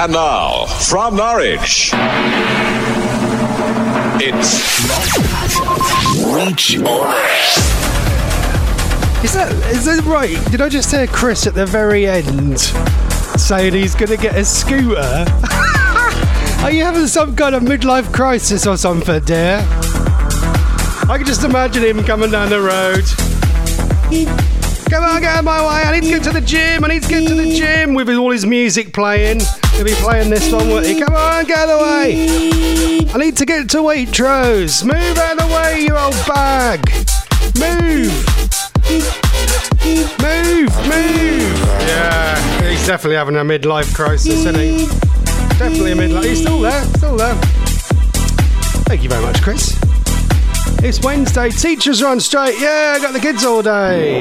And now, from Norwich, it's Reach On Air. Is that right? Did I just hear Chris at the very end saying he's going to get a scooter? Are you having some kind of midlife crisis or something, dear? I can just imagine him coming down the road. Come on, get out of my way. I need to get to the gym. With all his music playing. He'll be playing this one, won't he? Come on, get out of the way. I need to get to Waitrose. Move out of the way, you old bag. Move. Yeah, he's definitely having a midlife crisis, isn't he? Definitely a midlife. He's still there. Thank you very much, Chris. It's Wednesday. Teachers are on strike. Yeah, I got the kids all day.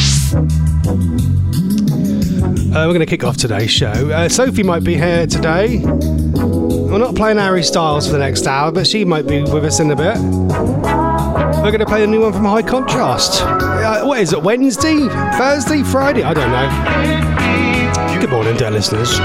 We're going to kick off today's show. Sophie might be here today. We're not playing Harry Styles for the next hour, but she might be with us in a bit. We're going to play the new one from High Contrast. What is it, Wednesday? Thursday? Friday? I don't know. Good morning, dear listeners.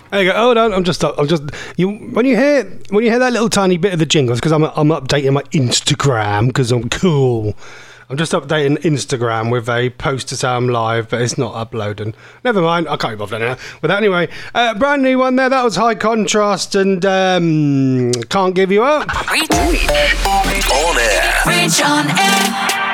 There you go. Hold on. I'm just. You when you hear that little tiny bit of the jingles, because I'm updating my Instagram because I'm cool. I'm just updating Instagram with a post to say I'm live, but it's not uploading. Never mind. I can't be bothered now. But anyway, brand new one there. That was High Contrast and Can't Give You Up. Reach on air. Reach on air.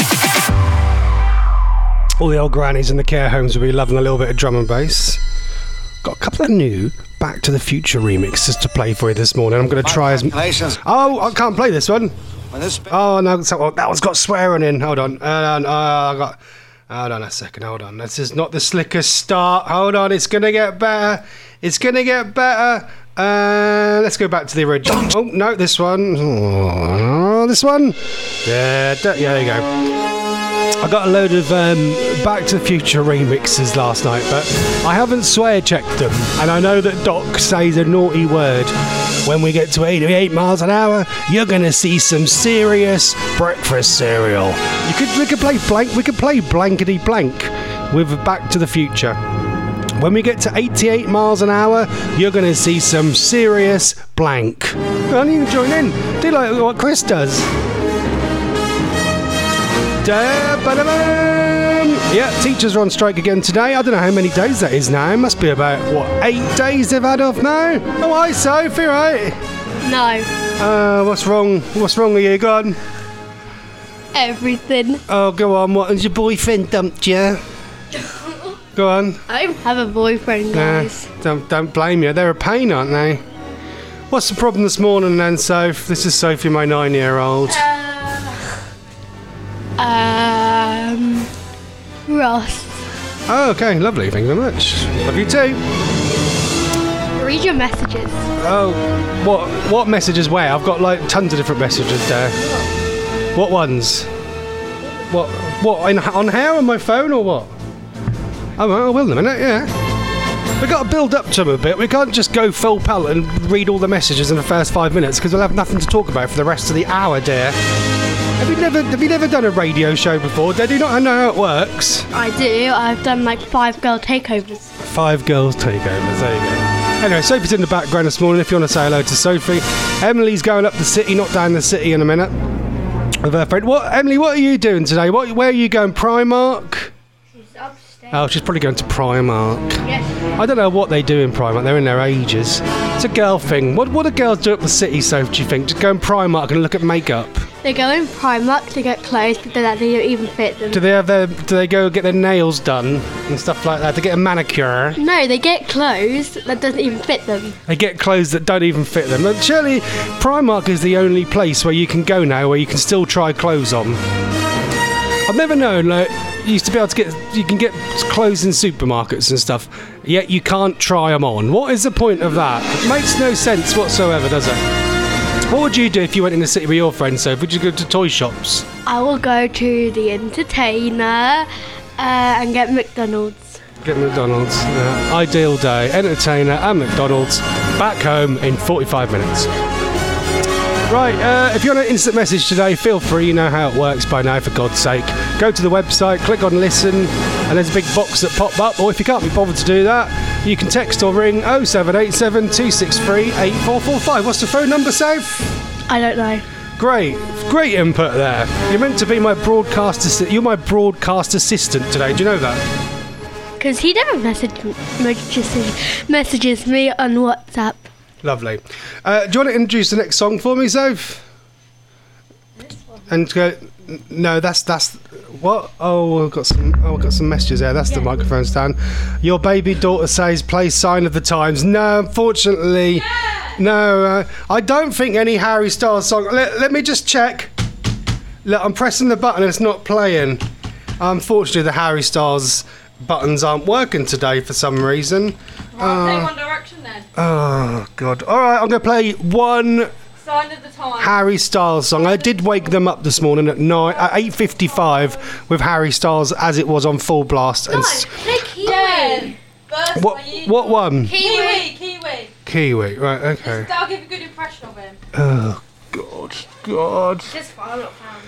All the old grannies in the care homes will be loving a little bit of drum and bass. Got a couple of new Back to the Future remixes to play for you this morning. I'm going to try as... Oh, I can't play this one. Oh, no, that one's got swearing in. Hold on. Hold on a second. Hold on. This is not the slickest start. Hold on. It's going to get better. It's going to get better. Let's go back to the original. Oh, no, this one. Oh, this one. Yeah, there you go. I got a load of Back to the Future remixes last night, but I haven't swear checked them, and I know that Doc says a naughty word. When we get to 88 miles an hour, you're gonna see some serious breakfast cereal. We could play blank. We could play blankety blank with Back to the Future. When we get to 88 miles an hour, you're gonna see some serious blank. Why don't you join in? Do like what Chris does. Yeah, teachers are on strike again today. I don't know how many days that is now. It must be about, 8 days they've had off now? Oh, hi, Sophie, right? No. What's wrong? What's wrong with you? Go on. Everything. Oh, go on. What, has your boyfriend dumped you? Go on. I don't have a boyfriend, guys. Don't blame you. They're a pain, aren't they? What's the problem this morning then, Soph? This is Sophie, my 9-year-old. Ross. Oh, okay, lovely. Thank you very much. Love you too. Read your messages. Oh, what messages where? I've got like tons of different messages there. What ones? What on here on my phone or what? Oh, I will in a minute, yeah. We've got to build up to them a bit. We can't just go full pelt and read all the messages in the first 5 minutes because we'll have nothing to talk about for the rest of the hour, dear. Have you never done a radio show before? Did you not know how it works? I do. I've done like 5 girl takeovers. 5 girls takeovers, there you go. Anyway, Sophie's in the background this morning if you want to say hello to Sophie. Emily's going up the city, not down the city in a minute. With her friend. Emily, what are you doing today? Where are you going? Primark? She's upstairs. Oh, she's probably going to Primark. Yes. I don't know what they do in Primark. They're in their ages. It's a girl thing. What do girls do up the city, Soph, do you think? Just go in Primark and look at makeup? They go in Primark to get clothes, but they don't even fit them. Do they go get their nails done and stuff like that? To get a manicure? No, they get clothes that doesn't even fit them. They get clothes that don't even fit them. But surely Primark is the only place where you can go now where you can still try clothes on. I've never known, like, you used to be able to you can get clothes in supermarkets and stuff, yet you can't try them on. What is the point of that? It makes no sense whatsoever, does it? What would you do if you went in the city with your friends, Soph? Would you go to toy shops? I will go to the Entertainer and get McDonald's. Get McDonald's. Ideal day. Entertainer and McDonald's. Back home in 45 minutes. Right, if you want an instant message today, feel free. You know how it works by now, for God's sake. Go to the website, click on listen, and there's a big box that pop up. Or if you can't be bothered to do that, you can text or ring 0787 263 8445. What's the phone number, Soph? I don't know. Great input there. You're meant to be my broadcast assistant. You're my broadcast assistant today. Do you know that? Because he never messages me on WhatsApp. Lovely. Do you want to introduce the next song for me, Soph? This one. And go. No, that's what? Oh, I've got some messages there. That's the microphone stand. Your baby daughter says, "Play Sign of the Times." No, unfortunately, no. I don't think any Harry Styles song. Let me just check. Look, I'm pressing the button and it's not playing. Unfortunately, the Harry Styles buttons aren't working today for some reason. Right, play One Direction then. Oh God! All right, I'm gonna play one. Sign of the Times. Harry Styles song. I did wake them up this morning at 8:55 with Harry Styles as it was on full blast. No, play Kiwi. Jen, Burst by you. What one? Kiwi. Kiwi. Right. Okay. That'll give a good impression of him. Oh God. Just fine, I'm not found.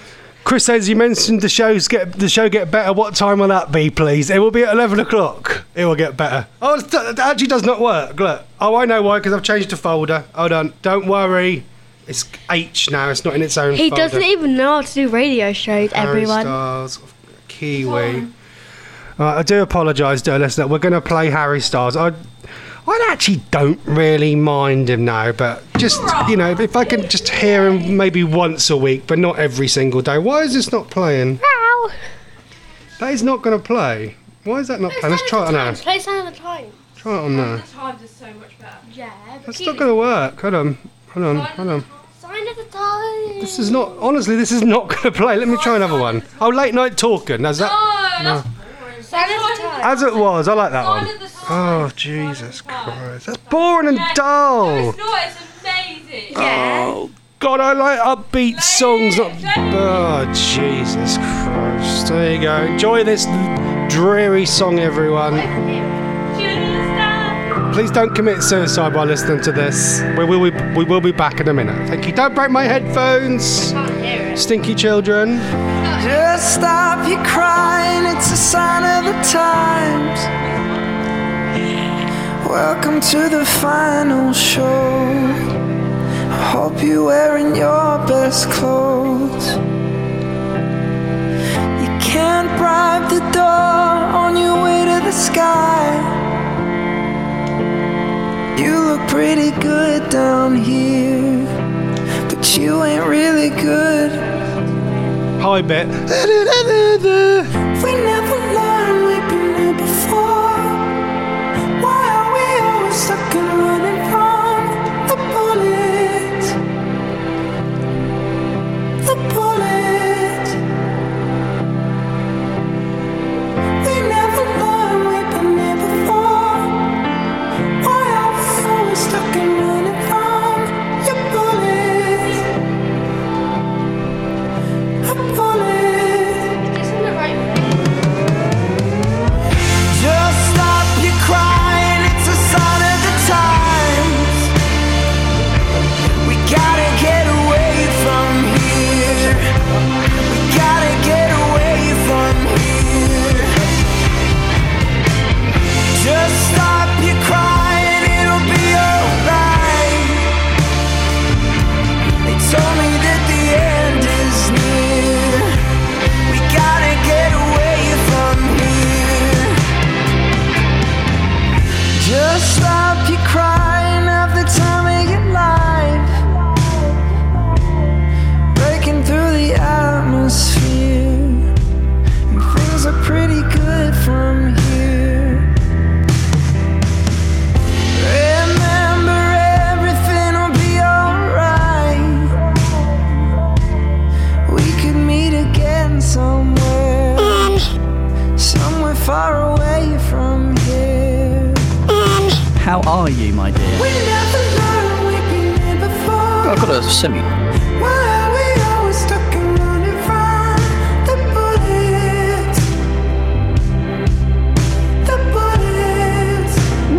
Chris says you mentioned the show get better. What time will that be, please? It will be at 11 o'clock. It will get better. Oh, it actually does not work. Look. Oh, I know why, because I've changed the folder. Hold on. Don't worry. It's H now. It's not in its own He folder. doesn't even know how to do radio shows, everyone. Harry Styles, Kiwi. I do apologise, dear listener. We're going to play Harry Styles. I actually don't really mind him now, but just, you know, if I can just hear him maybe once a week, but not every single day. Why is this not playing? Ow! That is not going to play. Why is that not playing? Let's try it on now. Play Sign of the Times. Try it on now. The Times is so much better. Yeah, but That's not going to work. Hold on. Sign of the Times. This is not, honestly, this is not going to play. Let me try another one. Oh, Late Night Talking. Is that? No, that's boring. Sign of the Times. As it was. I like that Sign one. of the Times. Oh, Jesus Christ. That's boring and dull. No, it's not. It's amazing. Yeah. Oh, God, I like upbeat songs. Oh, Jesus Christ. There you go. Enjoy this dreary song, everyone. Do you understand? Please don't commit suicide while listening to this. We will be back in a minute. Thank you. Don't break my headphones. Can't hear it. Stinky children. Just stop your crying, it's a sign of the times. Welcome to the final show. I hope you're wearing your best clothes. You can't bribe the door on your way to the sky. You look pretty good down here, but you ain't really good. High bit. We never learned we've been here before. Why are we always stuck and running from the bullets? The bullets. We never learned we've been here before. Why are we always stuck and running from your bullets? A bullet. Isn't the right Just stop your crying, it's a sign of the times. We gotta get away from here. We gotta get away from here. Just stop your crying, it'll be alright. They told me that the end is near. We gotta get away from here. Just stop your crying, have the time of your life. Breaking through the atmosphere, and things are pretty good from here. Remember, everything will be alright. We could meet again somewhere, somewhere far away from here. How are you, my dear? We never learned we've been here before. I've got a semi. Why are we always stuck and running from the bullets? The bullets.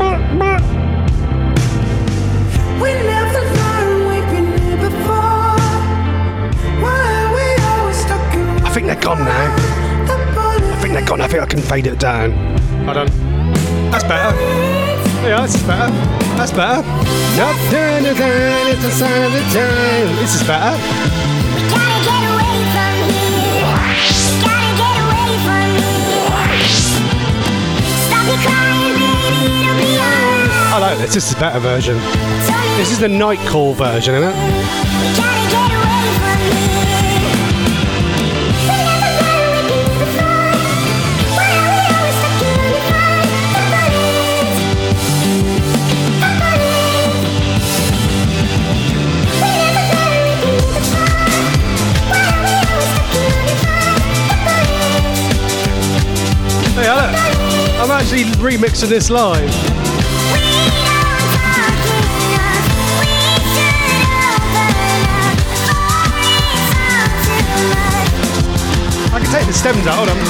We never learned we've been here before. Why are we always stuck and running I think they're gone now. from the bullets? I think they're gone. I think I can fade it down. Hold on. That's better. Yeah, this is better. That's better. Nope. It's a sign of the time. This is better. Gotta get away from here. Gotta get away from here. Stop your crying, baby, it'll be alright. I like this. This is a better version. This is the night call version, isn't it? Gotta get away from here. We never learned we've been before. Why are we always stuck in uniform? The bullets. The bullets. We never learned we've been before. Why are we always stuck in uniform? The bullets. Hey, look. I'm actually remixing this live. We don't talk enough. We should open up. Always talk too much. I can take the stems out. Hold on.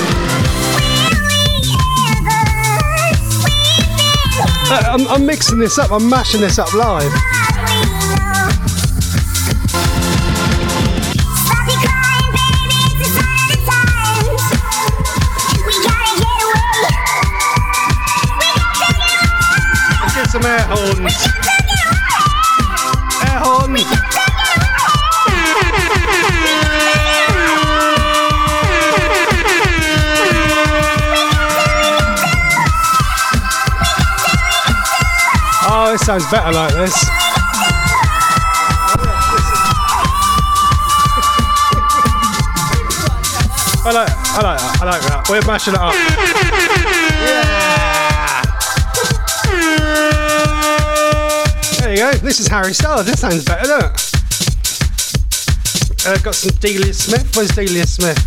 I'm mixing this up. I'm mashing this up live. Stop your crying, baby, it's a get some air horns. Air horn. Oh, this sounds better like this. I like that. We're mashing it up. Yeah. There you go. This is Harry Styles. This sounds better, doesn't it? Got some Delia Smith. Where's Delia Smith?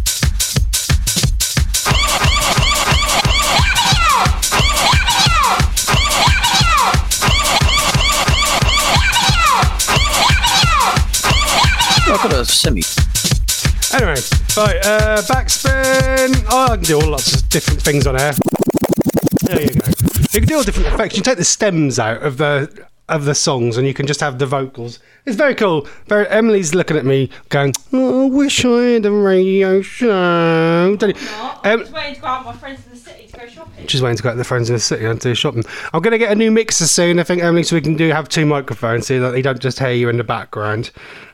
I've got a semi. Anyway, right, backspin. Oh, I can do all lots of different things on air. There you go. You can do all different effects. You take the stems out of the songs, and you can just have the vocals. It's very cool. Emily's looking at me, going, "Oh, I wish I had a radio show." I'm just waiting to go out with my friends in the city to go shopping. She's waiting to go to the friends in the city and do shopping. I'm going to get a new mixer soon, I think, Emily, so we can have two microphones so that they don't just hear you in the background.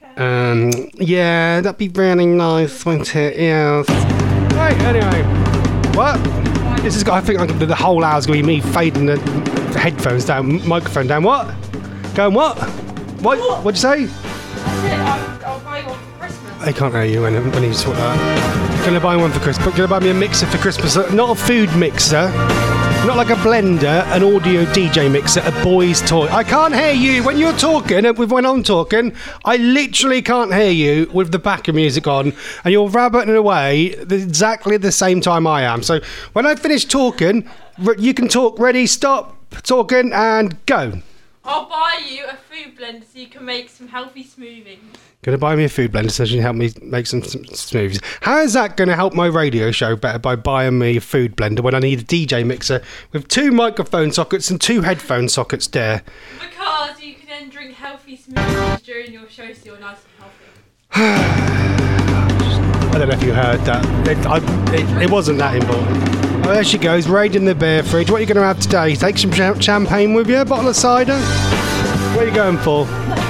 Yeah, that'd be really nice, wouldn't it? Yes. Right, anyway. What? This is. I think the whole hour's going to be me fading the headphones down, microphone down. What? Going what? What? What'd you say? I said I'll buy you one for Christmas. I can't hear you when you talk that. Going to buy one for Christmas. Going to buy me a mixer for Christmas. Not a food mixer. Not like a blender, an audio DJ mixer, a boy's toy. I can't hear you when you're talking, and when I'm talking, I literally can't hear you with the backer music on, and you're rabbiting away exactly the same time I am. So when I finish talking, you can talk. Ready, stop talking, and go. I'll buy you a food blender so you can make some healthy smoothies. Going to buy me a food blender so she can help me make some smoothies. How is that going to help my radio show better by buying me a food blender when I need a DJ mixer with two microphone sockets and two headphone sockets there? Because you can then drink healthy smoothies during your show so you're nice and healthy. I don't know if you heard that. It wasn't that important. Oh, there she goes, raiding the beer fridge. What are you going to have today? Take some champagne with you? A bottle of cider? What are you going for?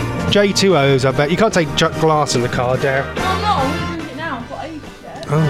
J2Os, I bet. You can't take glass in the car, dare. No, I'm not. I'm going to drink it now. I've got ages there. Oh,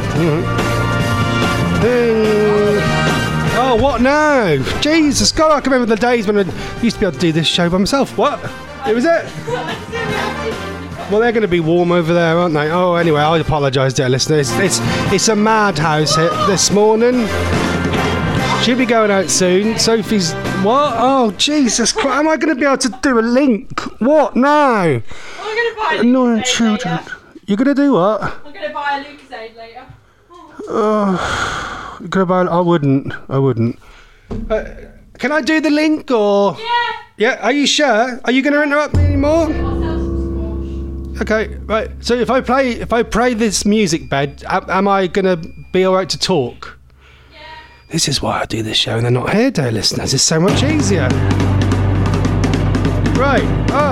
well, oh, what now? Jesus God, I can remember the days when I used to be able to do this show by myself. What? It was it? Well, they're going to be warm over there, aren't they? Oh, anyway, I apologise, dear listeners. It's a madhouse hit this morning. She'll be going out soon. Sophie's... What? Oh, Jesus Christ. Am I going to be able to do a link? What? No. I'm going to buy a Annoying Lucozade children. later. You're going to do what? I'm going to buy a Lucozade later. You're going to buy... I wouldn't. Can I do the link, or... Yeah. Yeah, are you sure? Are you going to interrupt me anymore? I'll sell some squash. Okay, right. So if I play this music bed, am I going to be all right to talk? This is why I do this show and they're not here, dear listeners. It's so much easier. Right.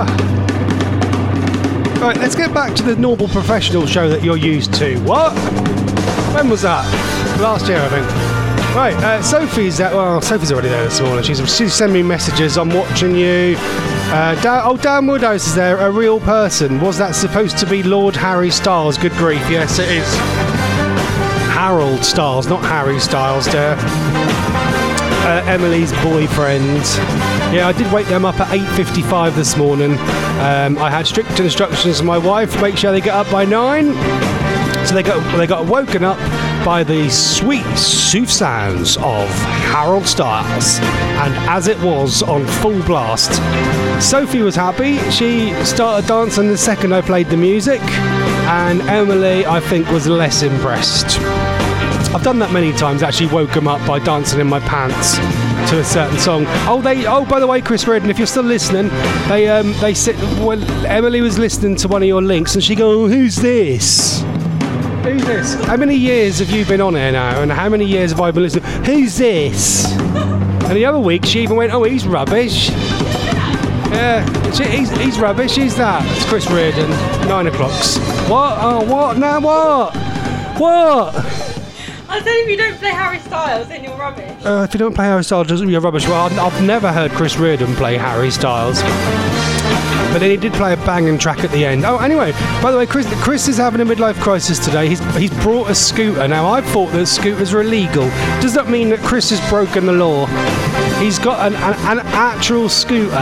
Right, let's get back to the normal professional show that you're used to. What? When was that? Last year, I think. Right, Sophie's already there this morning. She's sending me messages. I'm watching you. Dan Woodhouse is there, a real person. Was that supposed to be Lord Harry Styles? Good grief, yes, it is. Harold Styles, not Harry Styles, dear. Emily's boyfriend. Yeah, I did wake them up at 8:55 this morning. I had strict instructions from my wife, make sure they get up by 9. So they got woken up by the sweet sooth sounds of Harold Styles, and as it was on full blast. Sophie was happy. She started dancing the second I played the music, and Emily, I think, was less impressed. I've done that many times, actually woke them up by dancing in my pants to a certain song. Oh, by the way, Chris Redden, if you're still listening, they said, well, Emily was listening to one of your links, and she go, "Who's this? Who's this? How many years have you been on here now? And how many years have I been listening? Who's this?" And the other week, she even went, "Oh, he's rubbish." Yeah, he's rubbish. Who's that? It's Chris Reardon, 9 o'clock. What? Oh, what? Now what? What? I said if you don't play Harry Styles, then you're rubbish. If you don't play Harry Styles, doesn't you're rubbish. Well, I've never heard Chris Reardon play Harry Styles. But then he did play a banging track at the end. Oh, anyway, by the way, Chris is having a midlife crisis today. He's brought a scooter. Now, I thought that scooters were illegal. Does that mean that Chris has broken the law? He's got an actual scooter.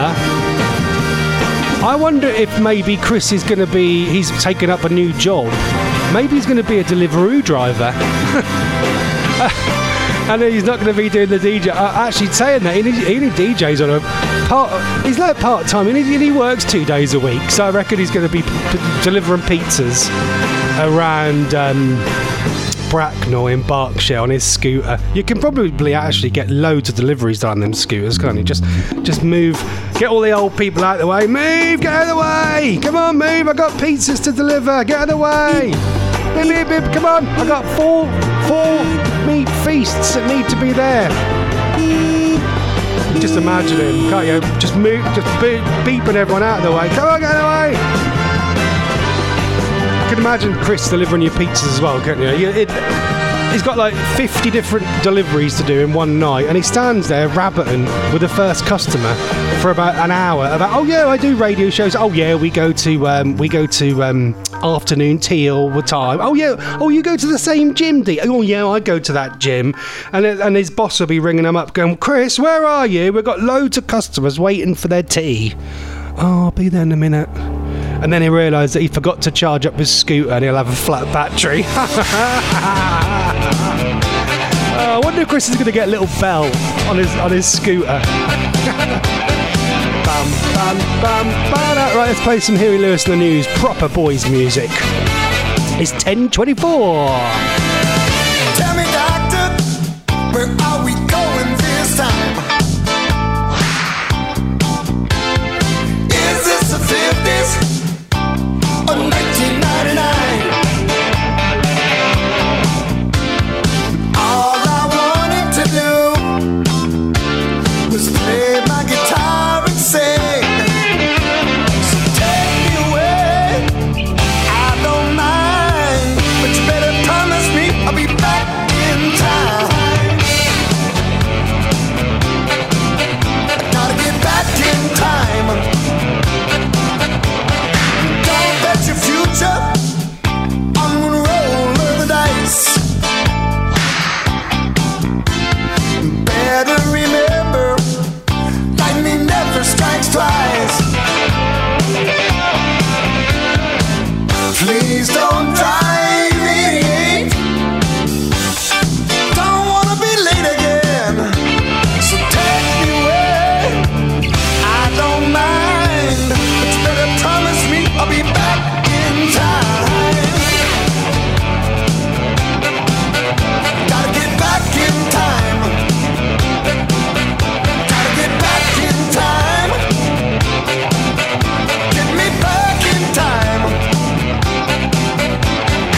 I wonder if maybe Chris is going to be... He's taken up a new job. Maybe he's going to be a Deliveroo driver. And he's not going to be doing the DJ. Actually, saying that, he DJs on a part. He's like part-time, and he works 2 days a week. So I reckon he's going to be delivering pizzas around Bracknell in Berkshire on his scooter. You can probably actually get loads of deliveries done on them scooters, can't you? Just move, get all the old people out of the way. Move, get out of the way. Come on, move. I got pizzas to deliver. Get out of the way. Beep, beep, beep. Come on. I got four meat feasts that need to be there. Just imagine him, can't you? Just move, just beeping everyone out of the way. Come on, get out of the way. I can imagine Chris delivering your pizzas as well, can't you? He's got like 50 different deliveries to do in one night, and he stands there rabbiting with the first customer for about an hour. About, oh yeah, I do radio shows. Oh yeah, we go to afternoon tea all the time. Oh yeah, oh you go to the same gym, do you? Oh yeah, I go to that gym. And his boss will be ringing him up, going, Chris, where are you? We've got loads of customers waiting for their tea. Oh, I'll be there in a minute. And then he realised that he forgot to charge up his scooter and he'll have a flat battery. I wonder if Chris is going to get a little bell on his scooter. Bam, bam, bam, bam. Right, let's play some Huey Lewis in the News. Proper boys music. It's 10:24. Tell me, doctor, where are we going this time? Is this the 50s or 1999? All I wanted to do was play my guitar and sing. So take me away, I don't mind, but you better promise me I'll be back in time. I gotta get back in time. Don't bet your future on one roll of the dice. Better remember, lightning never strikes twice. Please don't drive me. Don't wanna be late again. So take me away. I don't mind, but you better promise me I'll be back in time. Gotta get back in time. Gotta get back in time. Get me back in time.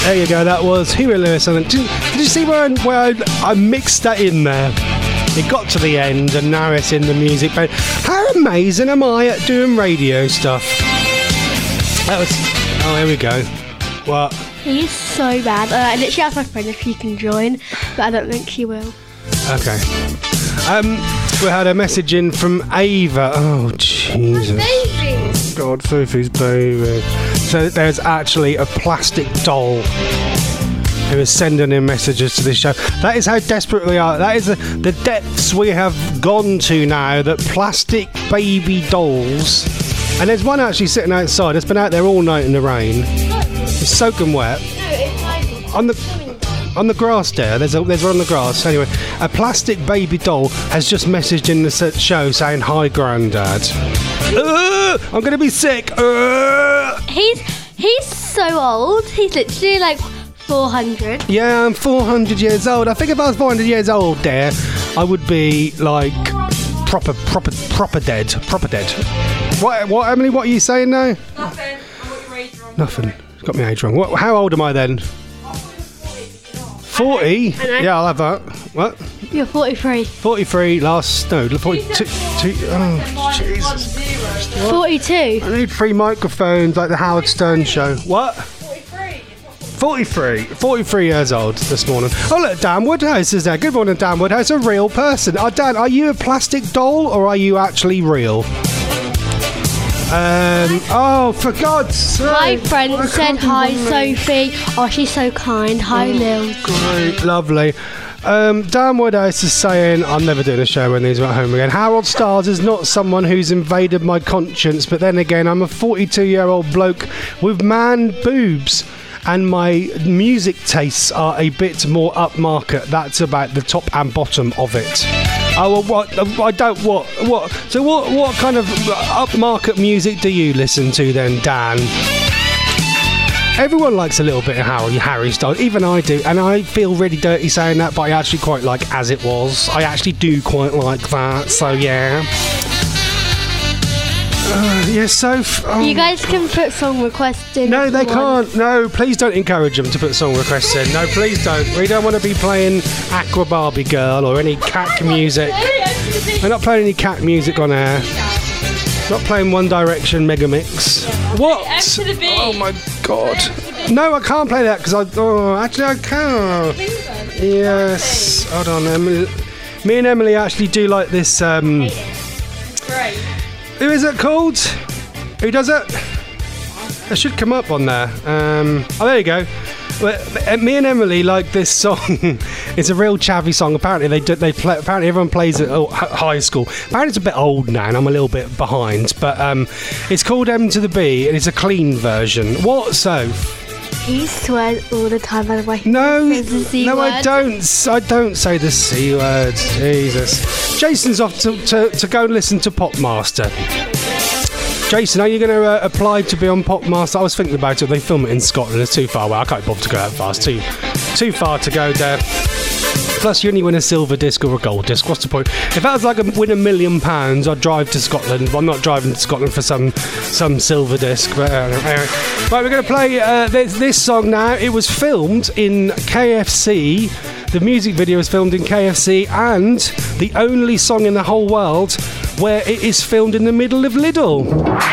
There you go, that was Huey Lewis. And did you see where I mixed that in there? It got to the end and now it's in the music bed. How amazing am I at doing radio stuff? That was... Oh, here we go. What? He's so bad. I literally asked my friend if she can join, but I don't think she will. Okay. We had a message in from Ava. Oh, Jesus. God, Fufu's baby. So there's actually a plastic doll who is sending in messages to this show. That is how desperate we are. That is the depths we have gone to now, that plastic baby dolls. And there's one actually sitting outside. It's been out there all night in the rain. It's soaking wet. On the grass there. There's one on the grass. Anyway, a plastic baby doll has just messaged in the show saying, "Hi, Grandad. I'm going to be sick." He's so old. He's literally like 400. Yeah, I'm 400 years old. I think if I was 400 years old there, I would be like proper dead. What, Emily, what are you saying now? Nothing. I got your age wrong. Nothing. Got my age wrong. How old am I then? 40? Yeah, I'll have that. What? You're 43. 43 last... No, 42... Oh, Jesus. 42. I need 3 microphones like the Howard Stern show. What? 43 years old this morning. Oh, look, Dan Woodhouse is there. Good morning, Dan Woodhouse, a real person. Dan, are you a plastic doll or are you actually real? Oh, for God's sake. My friend said hi, Sophie. Oh, she's so kind. Hi, Lil. Great, lovely. Dan Woodhouse is saying, I'm never doing a show when he's at home again. Harold Stars is not someone who's invaded my conscience, but then again, I'm a 42-year-old bloke with man boobs. And my music tastes are a bit more upmarket. That's about the top and bottom of it. Oh, well, what? I don't. What? So, what kind of upmarket music do you listen to then, Dan? Everyone likes a little bit of Harry Styles. Even I do, and I feel really dirty saying that, but I actually quite like As It Was. I actually do quite like that. So yeah. Yeah, so... You guys can put song requests in. No, if they you want. can't. No, please don't encourage them to put song requests in. No, please don't. We don't want to be playing Aqua Barbie Girl or any cat music. We're not playing any cat music on air. Not playing One Direction Mega Mix. What? Oh my God. No, I can't play that because actually I can. Yes. Hold on, Emily. Me and Emily actually do like this. Who is it called? Who does it? It should come up on there. There you go. Well, me and Emily like this song. It's a real chavvy song. Apparently they play. Apparently everyone plays it at high school. Apparently it's a bit old now, and I'm a little bit behind. But it's called M to the B, and it's a clean version. What, Soph? He swears all the time, by the way. No, I I don't. I don't say the C word. Jesus. Jason's off to go and listen to Popmaster. Jason, are you going to apply to be on Popmaster? I was thinking about it. They film it in Scotland. It's too far away. I can't bother to go that fast. Too far to go there. Plus, you only win a silver disc or a gold disc. What's the point? If that was like win £1 million, I'd drive to Scotland. Well, I'm not driving to Scotland for some silver disc. But anyway. Right, we're going to play this song now. It was filmed in KFC. The music video was filmed in KFC, and the only song in the whole world where it is filmed in the middle of Lidl.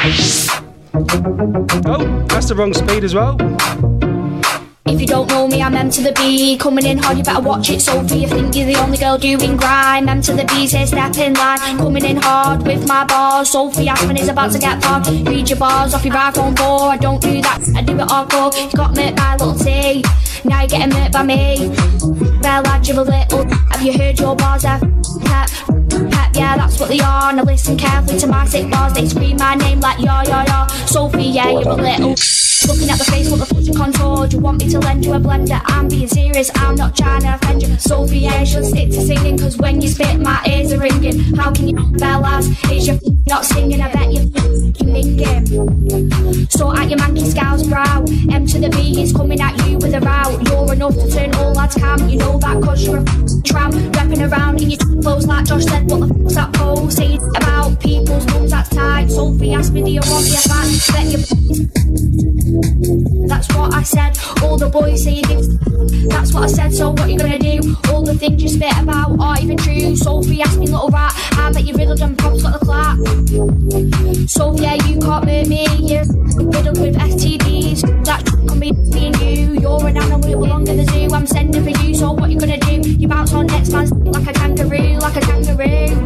Oh, that's the wrong speed as well. If you don't know me, I'm M to the B. Coming in hard, you better watch it, Sophie. You think you're the only girl doing grime. M to the B, say step in line. Coming in hard with my bars. Sophie Ashman is about to get far. Read your bars off your iPhone 4. I don't do that, I do it hardcore. You got murked by little T. Now you're getting murked by me. Well, lad, you're a little. Have you heard your bars? Pep, yeah, that's what they are. Now listen carefully to my sick bars. They scream my name like yo. Sophie, yeah, you're a little. Looking at the face, what the fuck's your contour? Do you want me to lend you a blender? I'm being serious, I'm not trying to offend you. Sophie, yeah, she'll stick to singing, cause when you spit, my ears are ringing. How can you bell ass? Is you not singing? I bet you're minging. So at your manky scowl's brow, M to the B is coming at you with a row. You're enough to turn all lads cam. You know that cause you're a tramp. Repping around in your clothes like Josh said. What the fuck's that pole? Saying about people's mums, that's tight. Sophie asked me, do you want me a fan? Bet you That's what I said. All the boys say you give. That's what I said. So what you gonna do? All the things you spit about aren't even true. Sophie asked me, little rat, I bet you riddled and Pop's got the clap. So yeah, you can't murder me. You're riddled with STDs. That can be me and you. You're an animal who belong in the zoo. I'm sending for you. So what you gonna do? You bounce on next man's like a kangaroo, like a kangaroo.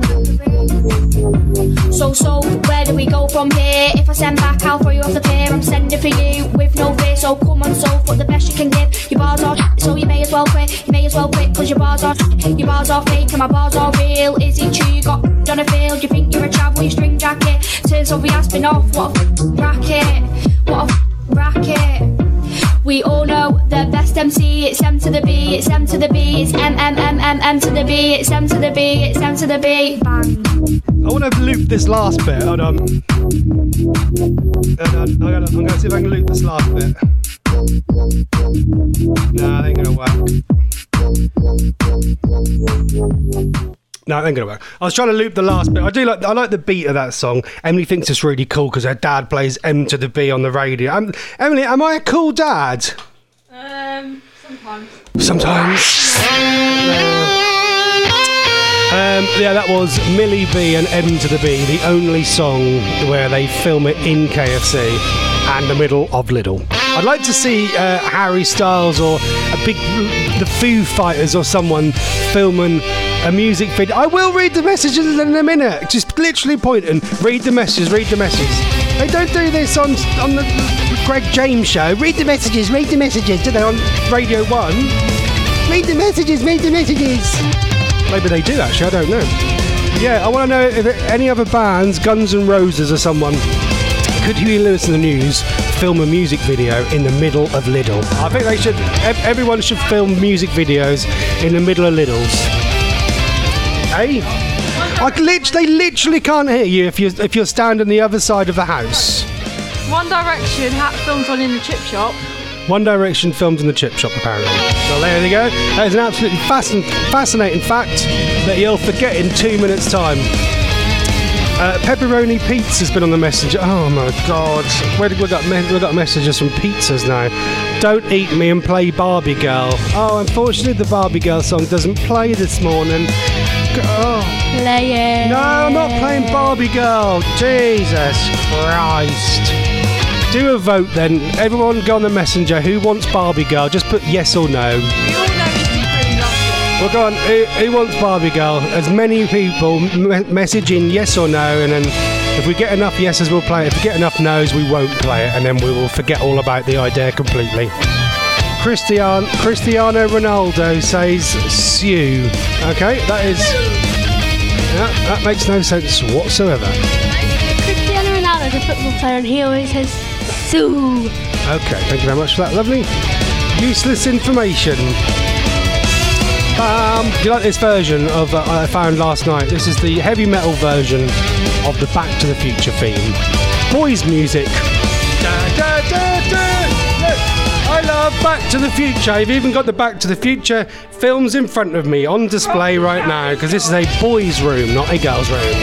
So where do we go from here? If I send back, I'll throw you off the pier. I'm sending for you with no fear. So come on, so what the best you can give. Your bars are so you may as well quit. You may as well quit, cause your bars are fake and my bars are real. Is it true you got on a field? You think you're a chap with your string jacket? Turns out we has been off. What a racket. What a racket. We all know the best MC, it's M to the B, it's M to the B, it's M to the B, it's M to the B, it's M to the B, bang. I want to loop this last bit. Hold on. I'm going to see if I can loop this last bit. No, it ain't going to work. No, it ain't gonna work. I was trying to loop the last bit. I like the beat of that song. Emily thinks it's really cool because her dad plays M to the B on the radio. Emily, am I a cool dad? Sometimes. Yeah, that was Millie B and M to the B, the only song where they film it in KFC and the middle of Lidl. I'd like to see Harry Styles or the Foo Fighters or someone filming a music video. I will read the messages in a minute. Just literally point and read the messages. They don't do this on the Greg James show. Read the messages, do they, on Radio 1? Read the messages. Maybe they do, actually, I don't know. Yeah, I want to know if any other bands, Guns N' Roses or someone, could Huey Lewis in the News film a music video in the middle of Lidl? I think they should. Everyone should film music videos in the middle of Lidl's. Hey, they literally can't hear you if you're standing the other side of the house. One Direction filmed one in the chip shop. One Direction filmed in the chip shop, apparently. So there you go. That is an absolutely fascinating fact that you'll forget in 2 minutes' time. Pepperoni Pizza's been on the messenger. Oh my God! We got messages from pizzas now. Don't eat me and play Barbie Girl. Oh, unfortunately, the Barbie Girl song doesn't play this morning. Oh. Play it. No, I'm not playing Barbie Girl. Jesus Christ. Do a vote then. Everyone go on the messenger. Who wants Barbie Girl? Just put yes or no. We all know you really love it. Well, go on. Who wants Barbie Girl? As many people message in yes or no, and then if we get enough yeses, we'll play it. If we get enough no's, we won't play it, and then we will forget all about the idea completely. Cristiano Ronaldo says Sue. Okay, that makes no sense whatsoever. Cristiano Ronaldo is a football player and he always says Sue. Okay, thank you very much for that lovely useless information. Do you like this version of I found last night? This is the heavy metal version of the Back to the Future theme. Boys music. Da, da, da, da. Look, I love Back to the Future. I've even got the Back to the Future films in front of me on display right now because this is a boys' room, not a girls' room.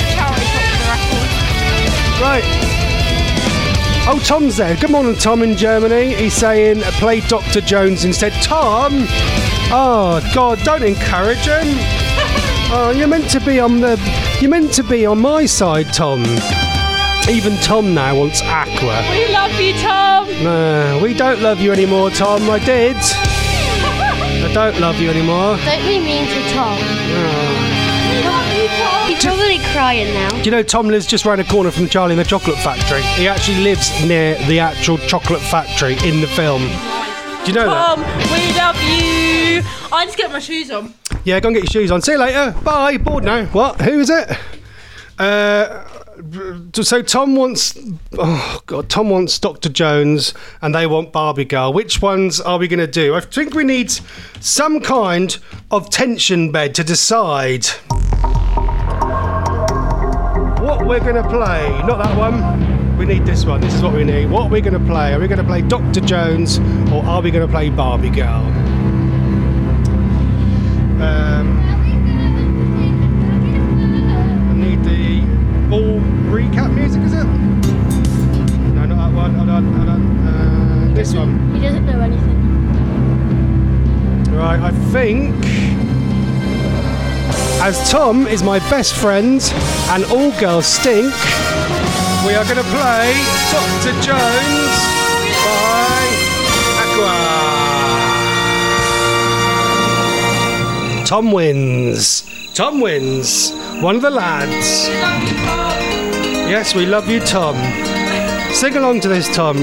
Right. Oh, Tom's there. Good morning, Tom in Germany. He's saying play Dr. Jones instead. Tom! Oh God, don't encourage him. Oh, you're meant to be on my side, Tom. Even Tom now wants Aqua. We love you, Tom. No, we don't love you anymore, Tom. I did. I don't love you anymore. Don't be mean to Tom. Oh. He's probably crying now. Do you know Tom lives just round the corner from Charlie and the Chocolate Factory? He actually lives near the actual chocolate factory in the film. Do you know Tom, that? we love you. I just get my shoes on. Yeah, go and get your shoes on. See you later. Bye. Bored now. What? Who is it? So Tom wants... Oh, God. Tom wants Dr. Jones and they want Barbie Girl. Which ones are we going to do? I think we need some kind of tension bed to decide what we're going to play. Not that one. We need this one. This is what we need. What are we going to play? Are we going to play Dr. Jones or are we going to play Barbie Girl? I need the ball recap music, is it? No, not that one. Hold on. this one? He doesn't know anything. Right, I think, as Tom is my best friend and all girls stink, we are going to play Dr. Jones by Aqua. Tom wins. Tom wins. One of the lads. Yes, we love you, Tom. Sing along to this, Tom.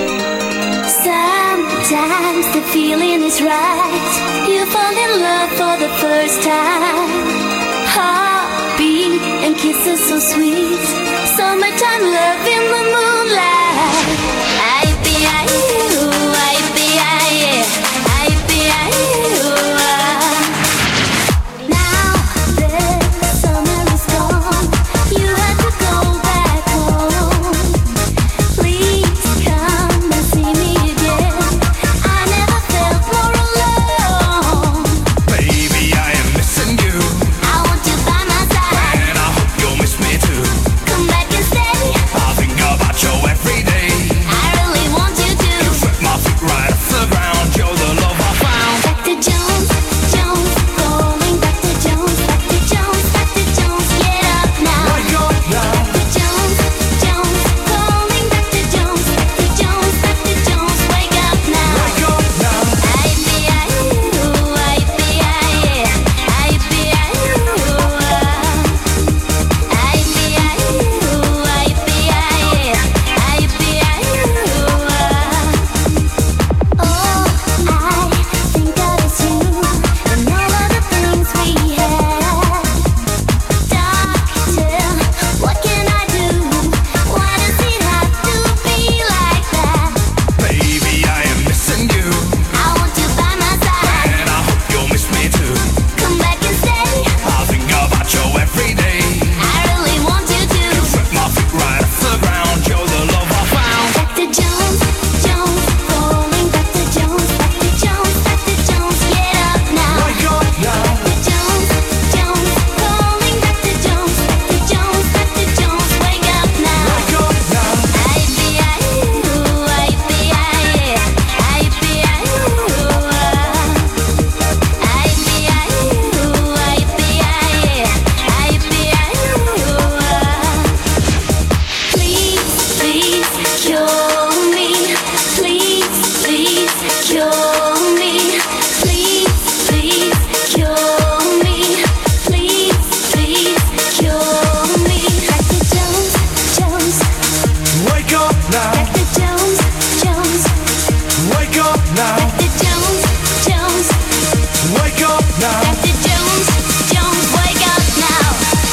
Sometimes the feeling is right. You fall in love for the first time. Heartbeat and kisses so sweet. Summertime love in the moonlight. Now the summer is gone. You have to go back home. Please come and see me again. I never felt more alone. Baby, I am missing you, I want you by my side. and I hope you'll miss me too. Come back and stay. I think about you every day. I really want you to. Set my feet right off the ground. You're the love I found. Dr. Jones, Jones, calling Dr. Jones, Dr. Jones, Dr. Jones, get up now. Wake up now. Dr. Jones, Jones, calling Dr. Jones, Dr. Jones, Dr. Jones, wake up now. Wake up now. Baby, I am missing you, and I hope you'll miss me too. Come back and stay. I think about you every day. I really want you to. Set my feet right off the ground. You're the love I found. Dr. Jones, Jones, calling Dr. Jones, Dr. Jones, Dr. Jones, get up now. Wake up now. Dr. Jones, Jones, calling Dr. Jones, Dr. Jones, Dr. Jones, wake up now. Wake up now. Please, please, cure me. Please, please, cure me. Please, please, cure me. Please, please, cure me. Dr. Jones, Jones, Wake up now. Dr. Jones, Jones, Wake up now. Dr. Jones, Jones, Wake up now. Dr. Jones, Jones, wake up now.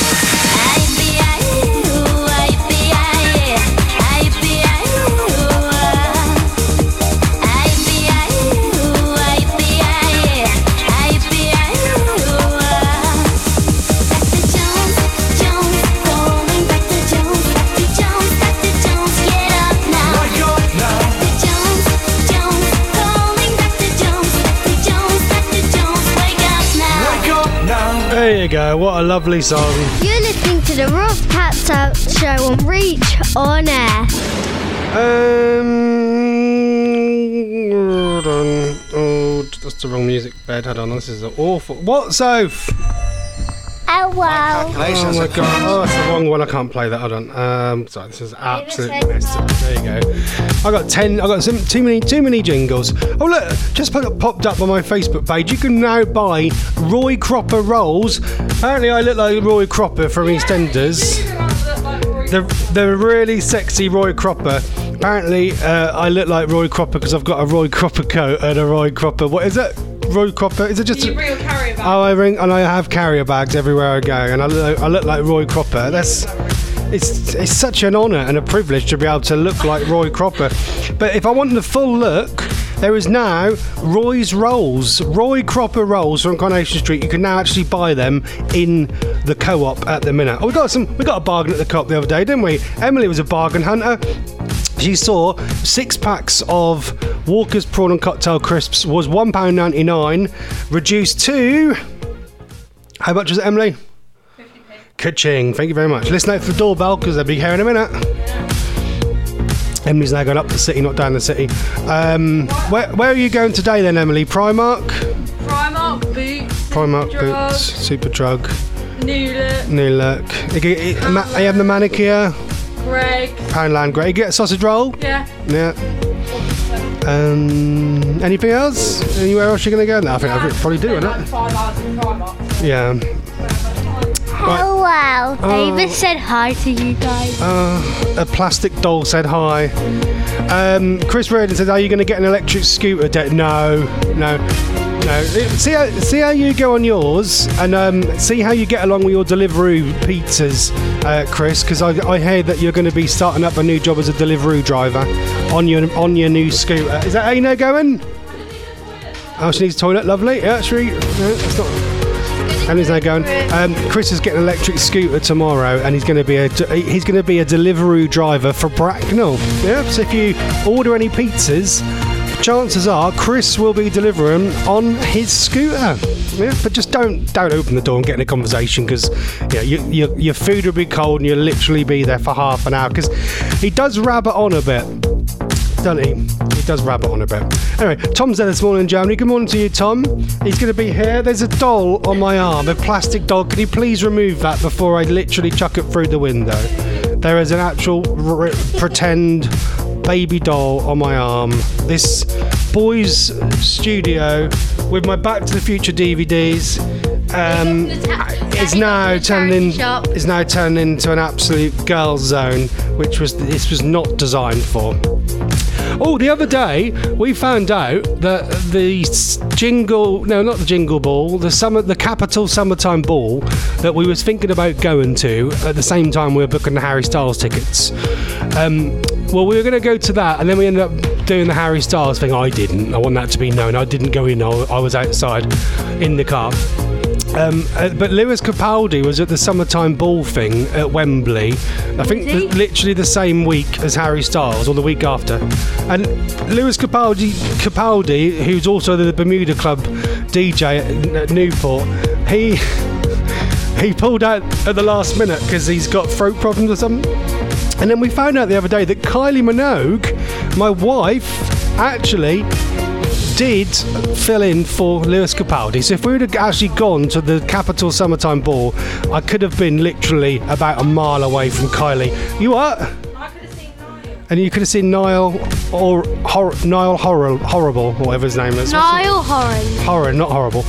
Dr. Jones, Jones, calling Dr. Jones, Dr. Jones, Dr. Jones, get up now. Wake up now. Dr. Jones, Jones, calling Dr. Jones, Dr. Jones, Dr. Jones, wake up now. Wake up now. There you go. What a lovely song. You're listening to the Ross Pats Out Show on Reach on Air. Hold on. Oh, that's the wrong music bed. Hold on. This is awful. What, Soph? Oh wow. Oh my god! Oh, that's the wrong one. I can't play that. Hold on. Sorry, this is absolutely messed up. There you go. I got too many jingles. Oh look, just popped up on my Facebook page. You can now buy Roy Cropper rolls. Apparently, I look like Roy Cropper from EastEnders. The really sexy Roy Cropper. Apparently, I look like Roy Cropper because I've got a Roy Cropper coat and a Roy Cropper. What is it? Roy Cropper? Is it just? You bring your carrier bag. Oh, I have carrier bags everywhere I go, and I look like Roy Cropper. It's such an honour and a privilege to be able to look like Roy Cropper. But if I want the full look, there is now Roy's Rolls, Roy Cropper rolls from Coronation Street. You can now actually buy them in the Co-op at the minute. Oh, we got a bargain at the Co-op the other day, didn't we? Emily was a bargain hunter. She saw 6 packs of Walker's Prawn and Cocktail Crisps was £1.99, reduced to... How much was it, Emily? 50p. Ka-ching. Thank you very much. Listen out for the doorbell because they'll be here in a minute. Emily's now going up the city, not down the city. Where are you going today then, Emily? Primark, Boots. Primark, Superdrug, Boots, Superdrug, New New Look, Look. Are you having the manicure? Greg. Poundland Greg. You get a sausage roll? Yeah. Yeah. Anything else? Anywhere else you're going to go? No, I think I probably do, Spent like innit? 5 hours in Primark. Yeah. Oh wow, David said hi to you guys. A plastic doll said hi. Chris Reardon says, "Are you going to get an electric scooter?" No. See how you go on yours, and see how you get along with your Deliveroo pizzas, Chris. Because I hear that you're going to be starting up a new job as a Deliveroo driver on your new scooter. Is that how you know going? Oh, she needs a toilet. Lovely. Yeah, that's really. No, that's not. And he's now going. Chris is getting an electric scooter tomorrow, and he's going to be a Deliveroo driver for Bracknell. Yeah. So if you order any pizzas, chances are Chris will be delivering on his scooter. Yeah. But just don't open the door and get in a conversation, because your food will be cold and you'll literally be there for half an hour, because he does rabbit on a bit. Doesn't he? He does rabbit on a bit. Anyway, Tom's there this morning in Germany. Good morning to you, Tom. He's going to be here. There's a doll on my arm, a plastic doll. Can you please remove that before I literally chuck it through the window? There is an actual pretend baby doll on my arm. This boys' studio with my Back to the Future DVDs is now turning into an absolute girls' zone, which this was not designed for. Oh, the other day we found out that the Capital Summertime Ball that we was thinking about going to at the same time we were booking the Harry Styles tickets. Well, we were going to go to that, and then we ended up doing the Harry Styles thing. I didn't. I want that to be known. I didn't go in. I was outside in the car. But Lewis Capaldi was at the Summertime Ball thing at Wembley, I think literally the same week as Harry Styles, or the week after. And Lewis Capaldi, who's also the Bermuda Club DJ at Newport, he pulled out at the last minute because he's got throat problems or something. And then we found out the other day that Kylie Minogue, my wife, actually did fill in for Lewis Capaldi. So if we would have actually gone to the Capital Summertime Ball, I could have been literally about a mile away from Kylie. You what? I could have seen Niall. And you could have seen Niall Horrible, whatever his name is. Niall Horan. Horan, not horrible.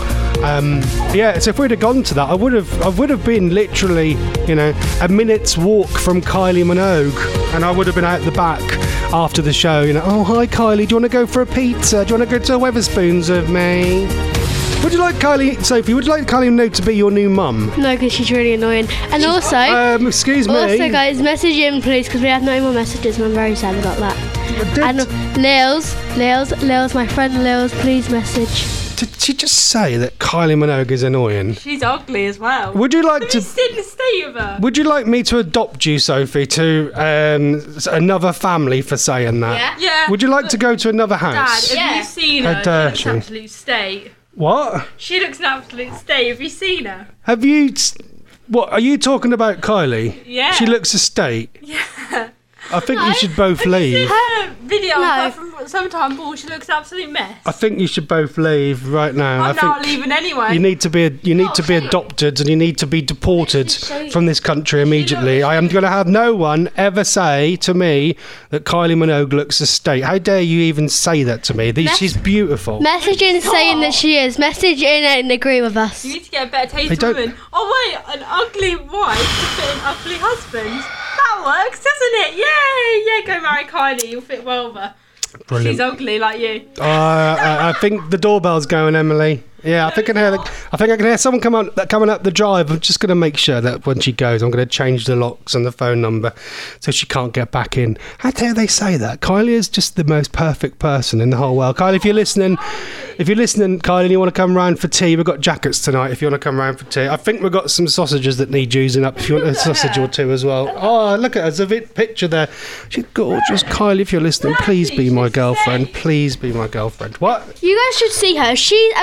Yeah, so if we'd have gone to that, I would have been literally, a minute's walk from Kylie Minogue, and I would have been out the back after the show, oh, hi Kylie, do you want to go for a pizza? Do you want to go to Wetherspoons with me? Would you like Kylie Minogue to be your new mum? No, because she's really annoying. And also, excuse me. Also, guys, message in, please, because we have no more messages, and I'm very sad about that. And Lils, my friend Lils, please message. Did she just say that Kylie Minogue is annoying? She's ugly as well. Would you like Have you seen the state of her? Would you like me to adopt you, Sophie, to another family for saying that? Yeah. Would you like to go to another house? Dad, have you seen her? She looks an absolute state. What? She looks an absolute state. Have you seen her? Have you? What are you talking about, Kylie? Yeah. She looks a state. Yeah. I think you should both leave. Her video of her from Summertime Ball, she looks an absolute mess. I think you should both leave right now. I'm not leaving anyway. You need to be adopted, and you need to be deported from this country immediately. I am going to have no one ever say to me that Kylie Minogue looks a state. How dare you even say that to me? She's beautiful. Message in saying that she is. Message in and agree with us. You need to get a better taste woman. Oh wait, an ugly wife to fit an ugly husband. That works, doesn't it? Yay! Yeah, go marry Kylie. You'll fit well with her. Brilliant. She's ugly like you. I think the doorbell's going, Emily. Yeah, I think I can hear someone coming up the drive. I'm just going to make sure that when she goes, I'm going to change the locks and the phone number so she can't get back in. How dare they say that? Kylie is just the most perfect person in the whole world. Kylie, if you're listening, Kylie, and you want to come round for tea, we've got jackets tonight if you want to come round for tea. I think we've got some sausages that need using up if you want a sausage or two as well. Oh, look at her. There's a picture there. She's gorgeous. Kylie, if you're listening, please be my girlfriend. Please be my girlfriend. What? You guys should see her. She's a right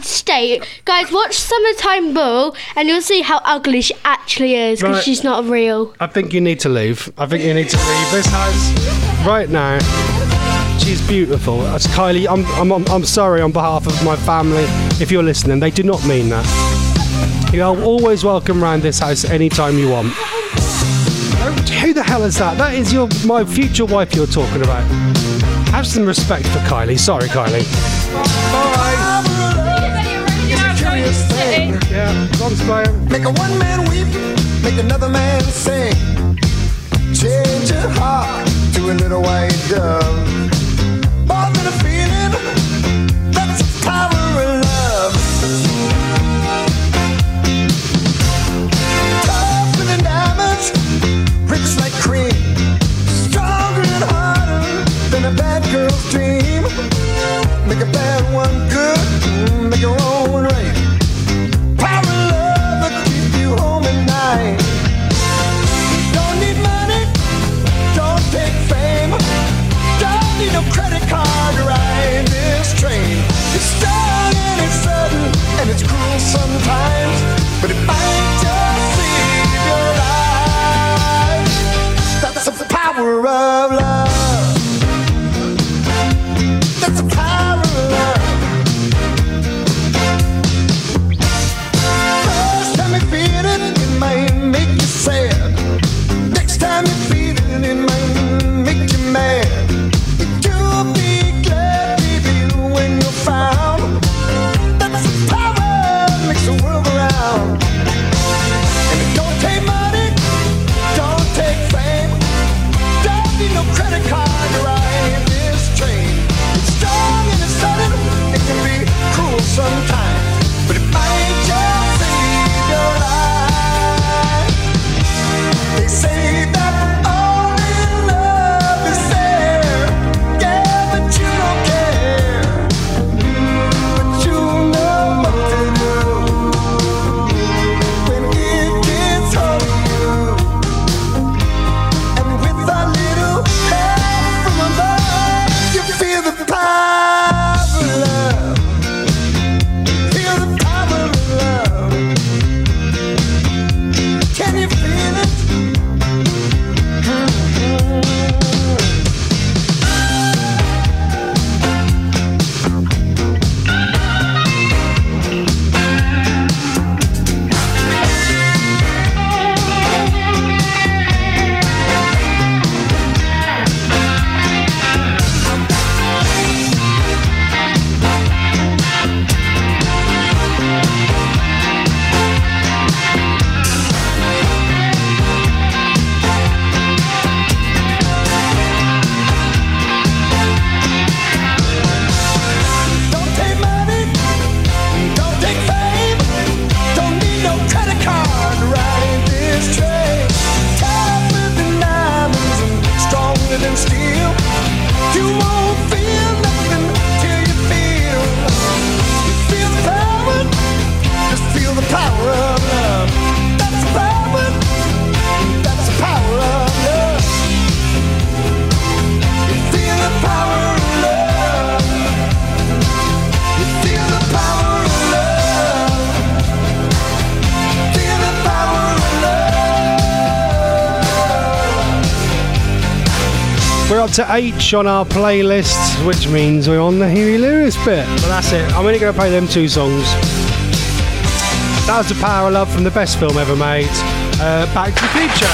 state. Guys, watch Summertime Bull and you'll see how ugly she actually is because Right. she's not real. I think you need to leave. I think you need to leave this house right now. She's beautiful. That's Kylie. I'm sorry on behalf of my family. If you're listening, they do not mean that. You're always welcome around this house anytime you want. Who the hell is that? That is my future wife you're talking about. Have some respect for Kylie. Sorry, Kylie. Bye. Yeah, Tom's playing. Make a one man weep, make another man sing. Change your heart to a little white dove. More than a feeling, that's the power of love. Tougher than diamonds, rich like cream. Stronger and harder than a bad girl's dream. Make a bad one good, make a wrong one right. Power of love will keep you home at night. Don't need money, don't take fame. Don't need no credit card to ride this train. It's strong and it's sudden and it's cruel sometimes, but it might just save your life. That's the power of love. That's the power of love. First time you feel it, it might make you sad. Next time you feel it, it might make you mad. You'll be glad, baby, when you're found. That's the power that makes the world go round. And it don't take money, don't take fame. Don't need no credit card to ride this train. It's strong and it's sudden, it can be cruel sometimes, but it might just save your life. They say that only love is there, yeah, but you don't care. But you know what to do when it gets hold of you. And with a little help from above, you feel the power of love. Feel the power of love. Can you feel it? Don't take money, don't take fame. Don't need no credit card to ride this train. Tougher than diamonds and stronger than steel. You won't feel nothing till you feel. You feel the power, just feel the power of love. That's the power, that's the power of love. You feel the power of love. You feel the power of love. Feel the power of love. We're up to H on our playlist, which means we're on the Huey Lewis bit. But that's it. I'm only going to play them two songs. That was The Power of Love from the best film ever made, Back to the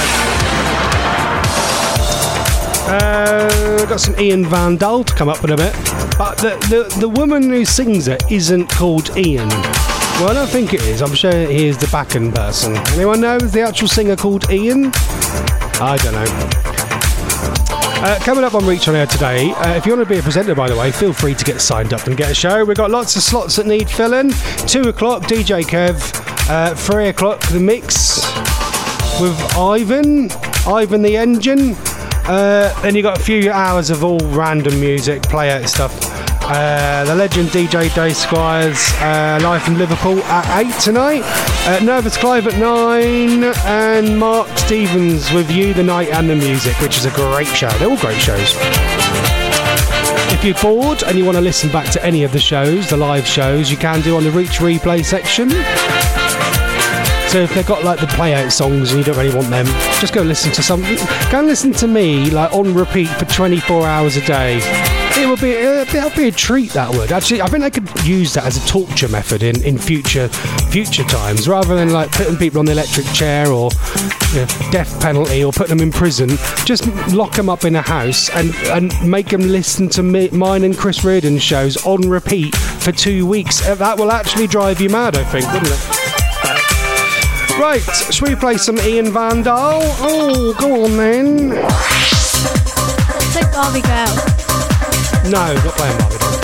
Future. Got some Ian Van Dahl to come up in a bit. But the woman who sings it isn't called Ian. Well, I don't think it is. I'm sure he is the backing person. Anyone know? Is the actual singer called Ian? I don't know. Coming up on Reach On Air today, if you want to be a presenter, by the way, feel free to get signed up and get a show. We've got lots of slots that need filling. 2 o'clock, DJ Kev. 3 o'clock, The Mix with Ivan the Engine. Then you got a few hours of all random music, play out stuff. The legend DJ Dave Squires, live from Liverpool at 8 tonight. Nervous Clive at 9, and Mark Stevens with You, the Night and the Music, which is a great show. They're all great shows. If If you're bored and you want to listen back to any of the shows, the live shows, you can do on the Reach Replay section. So if they've got like the play out songs and you don't really want them, just go listen to something. Go and listen to me like on repeat for 24 hours a day. It'll be a treat, that would. Actually, I think they could use that as a torture method in future times, rather than like putting people on the electric chair or death penalty or putting them in prison. Just lock them up in a house and make them listen to mine and Chris Reardon's shows on repeat for 2 weeks. That will actually drive you mad, I think, wouldn't it? Right, shall we play some Ian Van Dahl? Oh, go on then. It's like Barbie Girl. No, not playing Barbie Doll.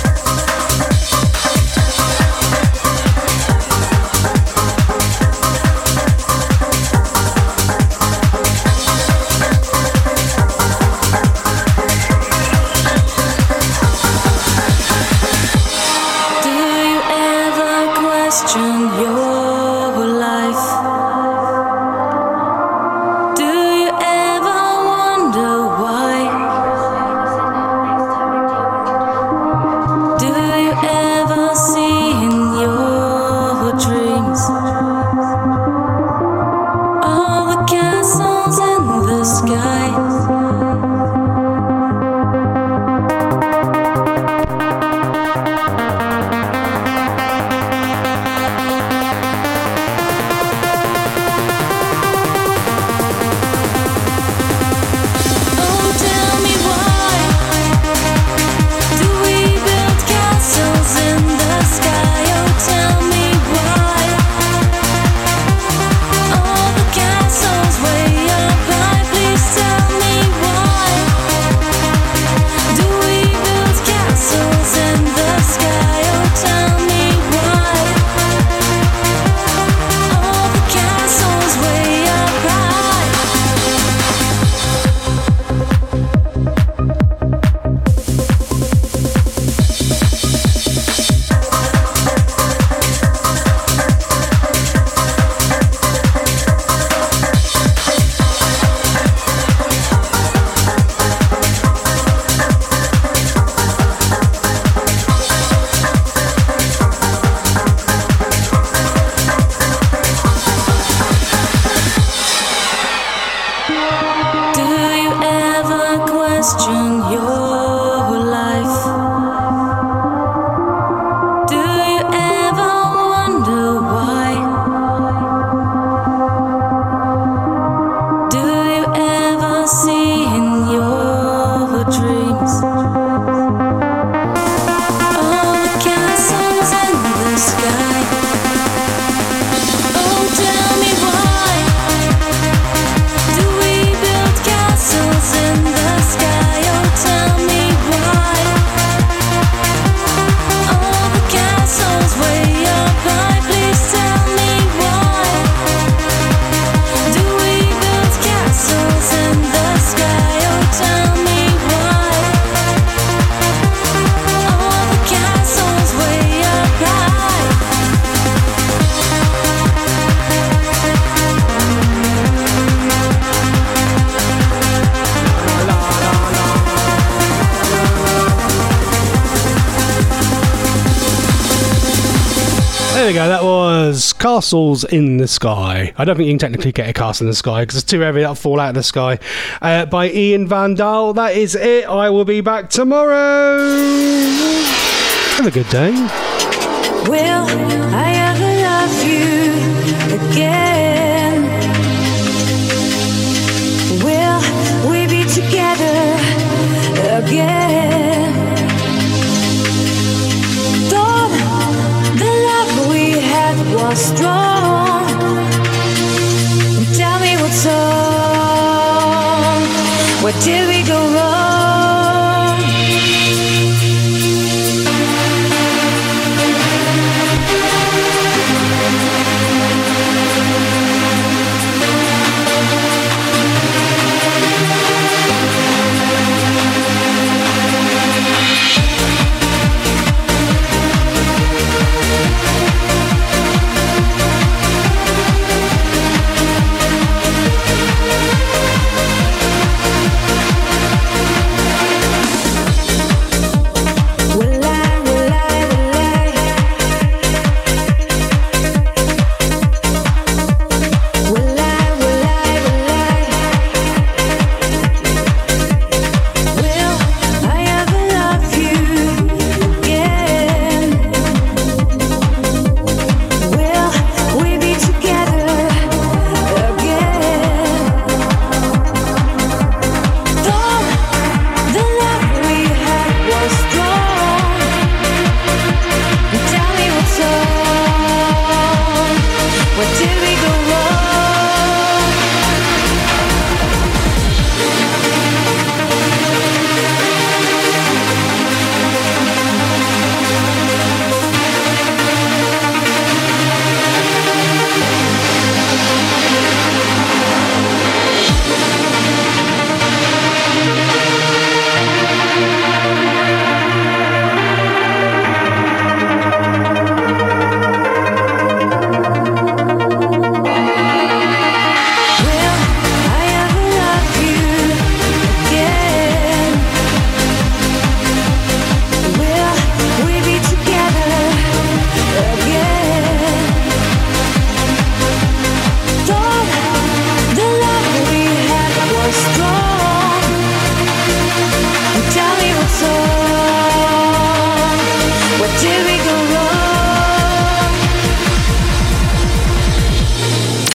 Do you ever question your life? Do you ever wonder why? Do you ever see in your dreams all the castles in the sky? Oh, tell me why do we build castles in the sky? Oh, tell me why all the castles way up high. Please tell me why do we build castles in the sky? Oh, tell me why all the castles way up high. Do you ever question your life? Do you ever wonder why? Do you ever see in your dreams all the castles in the sky? Oh, tell me why do we build castles in the sky? Oh, tell me why all the castles way up high. Please tell me why do we build castles in the sky? Oh, tell me why all the castles way up high. There we go, that was Castles in the Sky. I don't think you can technically get a castle in the sky because it's too heavy, that'll fall out of the sky. By Ian Van Dahl. That is it. I will be back tomorrow. Have a good day. Will I ever love you again?